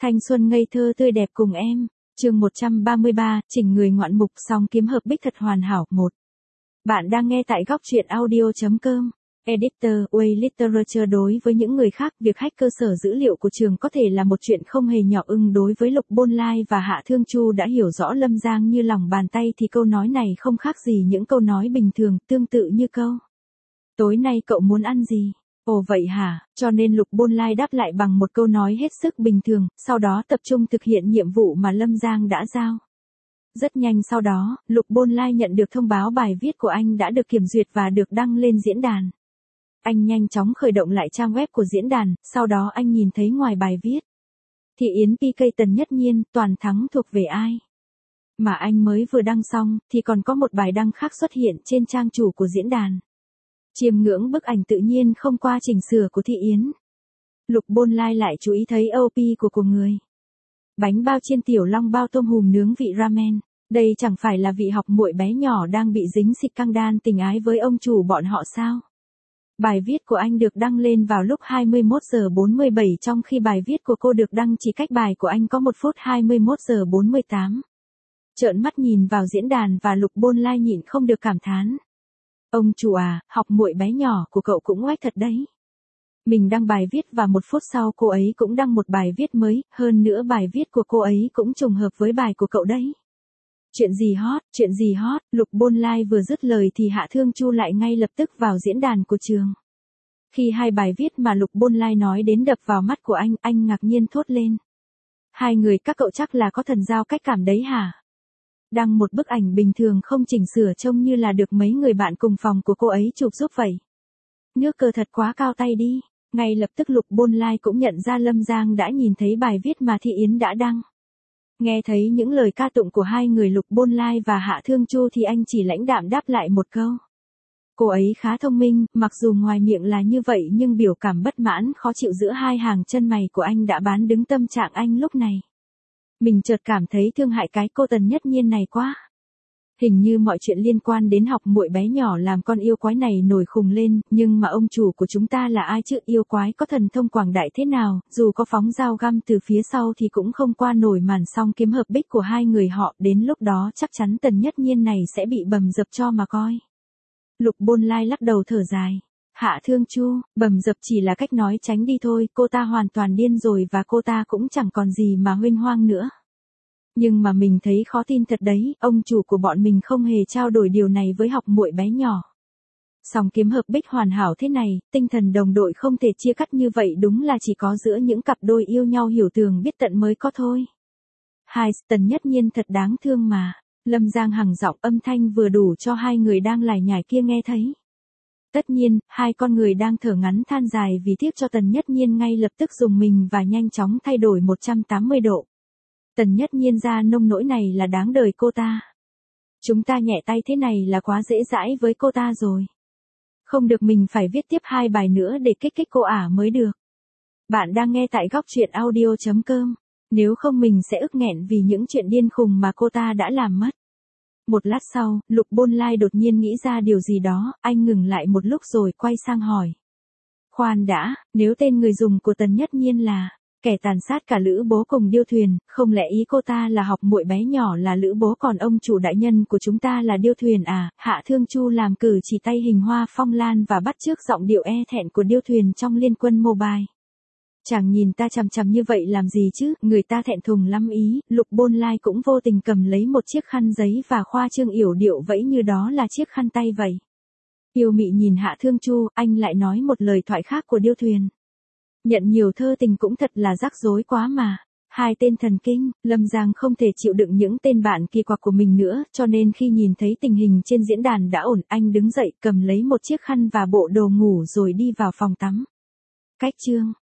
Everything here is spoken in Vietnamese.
Thanh xuân ngây thơ tươi đẹp cùng em. Chương 133, chỉnh người ngoạn mục song kiếm hợp bích thật hoàn hảo. 1. Bạn đang nghe tại góc truyện audio.com. Editor, Way Literature. Đối với những người khác, việc hack cơ sở dữ liệu của trường có thể là một chuyện không hề nhỏ. Đối với Lục Bôn Lai và Hạ Thương Chu đã hiểu rõ Lâm Giang như lòng bàn tay thì câu nói này không khác gì những câu nói bình thường, tương tự như câu: tối nay cậu muốn ăn gì? Ồ vậy hả, cho nên Lục Bôn Lai đáp lại bằng một câu nói hết sức bình thường, sau đó tập trung thực hiện nhiệm vụ mà Lâm Giang đã giao. Rất nhanh sau đó, Lục Bôn Lai nhận được thông báo bài viết của anh đã được kiểm duyệt và được đăng lên diễn đàn. Anh nhanh chóng khởi động lại trang web của diễn đàn, sau đó anh nhìn thấy ngoài bài viết Thị Yến PK Tần Nhất Nhiên, toàn thắng thuộc về ai? Mà anh mới vừa đăng xong, thì còn có một bài đăng khác xuất hiện trên trang chủ của diễn đàn. Chiêm ngưỡng bức ảnh tự nhiên không qua chỉnh sửa của Thị Yến. Lục Bôn Lai lại chú ý thấy OP của người. Bánh bao chiên tiểu long bao tôm hùm nướng vị ramen. Đây chẳng phải là vị học muội bé nhỏ đang bị dính xịt căng đan tình ái với ông chủ bọn họ sao? Bài viết của anh được đăng lên vào lúc 21 giờ 47 trong khi bài viết của cô được đăng chỉ cách bài của anh có 1 phút 21 giờ 48. Trợn mắt nhìn vào diễn đàn và Lục Bôn Lai nhịn không được cảm thán. Ông chủ à, học muội bé nhỏ của cậu cũng oách thật đấy. Mình đăng bài viết và 1 phút sau cô ấy cũng đăng một bài viết mới, hơn nữa bài viết của cô ấy cũng trùng hợp với bài của cậu đấy. Chuyện gì hot, Lục Bôn Lai vừa dứt lời thì Hạ Thương Chu lại ngay lập tức vào diễn đàn của trường. Khi hai bài viết mà Lục Bôn Lai nói đến đập vào mắt của anh ngạc nhiên thốt lên. Hai người các cậu chắc là có thần giao cách cảm đấy hả? Đăng một bức ảnh bình thường không chỉnh sửa trông như là được mấy người bạn cùng phòng của cô ấy chụp giúp vậy. Nước cờ thật quá cao tay đi. Ngay lập tức Lục Bôn Lai cũng nhận ra Lâm Giang đã nhìn thấy bài viết mà Thị Yến đã đăng. Nghe thấy những lời ca tụng của hai người Lục Bôn Lai và Hạ Thương Chu thì anh chỉ lãnh đạm đáp lại một câu. Cô ấy khá thông minh, mặc dù ngoài miệng là như vậy nhưng biểu cảm bất mãn khó chịu giữa hai hàng chân mày của anh đã bán đứng tâm trạng anh lúc này. Mình chợt cảm thấy thương hại cái cô Tần Nhất Nhiên này quá. Hình như mọi chuyện liên quan đến học muội bé nhỏ làm con yêu quái này nổi khùng lên, nhưng mà ông chủ của chúng ta là ai chứ? Yêu quái có thần thông quảng đại thế nào, dù có phóng dao găm từ phía sau thì cũng không qua nổi màn song kiếm hợp bích của hai người họ, đến lúc đó chắc chắn Tần Nhất Nhiên này sẽ bị bầm dập cho mà coi. Lục Bôn Lai lắc đầu thở dài. Hạ Thương Chu, bầm dập chỉ là cách nói tránh đi thôi, cô ta hoàn toàn điên rồi và cô ta cũng chẳng còn gì mà huênh hoang nữa. Nhưng mà mình thấy khó tin thật đấy, ông chủ của bọn mình không hề trao đổi điều này với học muội bé nhỏ. Song kiếm hợp bích hoàn hảo thế này, tinh thần đồng đội không thể chia cắt như vậy đúng là chỉ có giữa những cặp đôi yêu nhau hiểu tường biết tận mới có thôi. Hai, Tần Nhất Nhiên thật đáng thương mà. Lâm Giang hằng giọng âm thanh vừa đủ cho hai người đang lải nhải kia nghe thấy. Tất nhiên, hai con người đang thở ngắn than dài vì tiếc cho Tần Nhất Nhiên ngay lập tức dùng mình và nhanh chóng thay đổi 180 độ. Tần Nhất Nhiên ra nông nỗi này là đáng đời cô ta. Chúng ta nhẹ tay thế này là quá dễ dãi với cô ta rồi. Không được, mình phải viết tiếp 2 bài nữa để kích thích cô ả mới được. Bạn đang nghe tại góc truyện audio.com. Nếu không mình sẽ ức nghẹn vì những chuyện điên khùng mà cô ta đã làm mất. Một lát sau, Lục Bôn Lai đột nhiên nghĩ ra điều gì đó, anh ngừng lại một lúc rồi quay sang hỏi. Khoan đã, nếu tên người dùng của Tần Nhất Nhiên là kẻ tàn sát cả lữ bố cùng điêu thuyền, không lẽ ý cô ta là học muội bé nhỏ là lữ bố còn ông chủ đại nhân của chúng ta là điêu thuyền à? Hạ Thương Chu làm cử chỉ tay hình hoa phong lan và bắt chước giọng điệu e thẹn của điêu thuyền trong Liên Quân Mobile. Chàng nhìn ta chằm chằm như vậy làm gì chứ, người ta thẹn thùng lắm ý. Lục Bôn Lai cũng vô tình cầm lấy một chiếc khăn giấy và khoa trương yểu điệu vẫy như đó là chiếc khăn tay vậy. Yêu mị nhìn Hạ Thương Chu, anh lại nói một lời thoại khác của điêu thuyền. Nhận nhiều thơ tình cũng thật là rắc rối quá mà. Hai tên thần kinh, Lâm Giang không thể chịu đựng những tên bạn kỳ quặc của mình nữa, cho nên khi nhìn thấy tình hình trên diễn đàn đã ổn, anh đứng dậy cầm lấy một chiếc khăn và bộ đồ ngủ rồi đi vào phòng tắm. Cách chương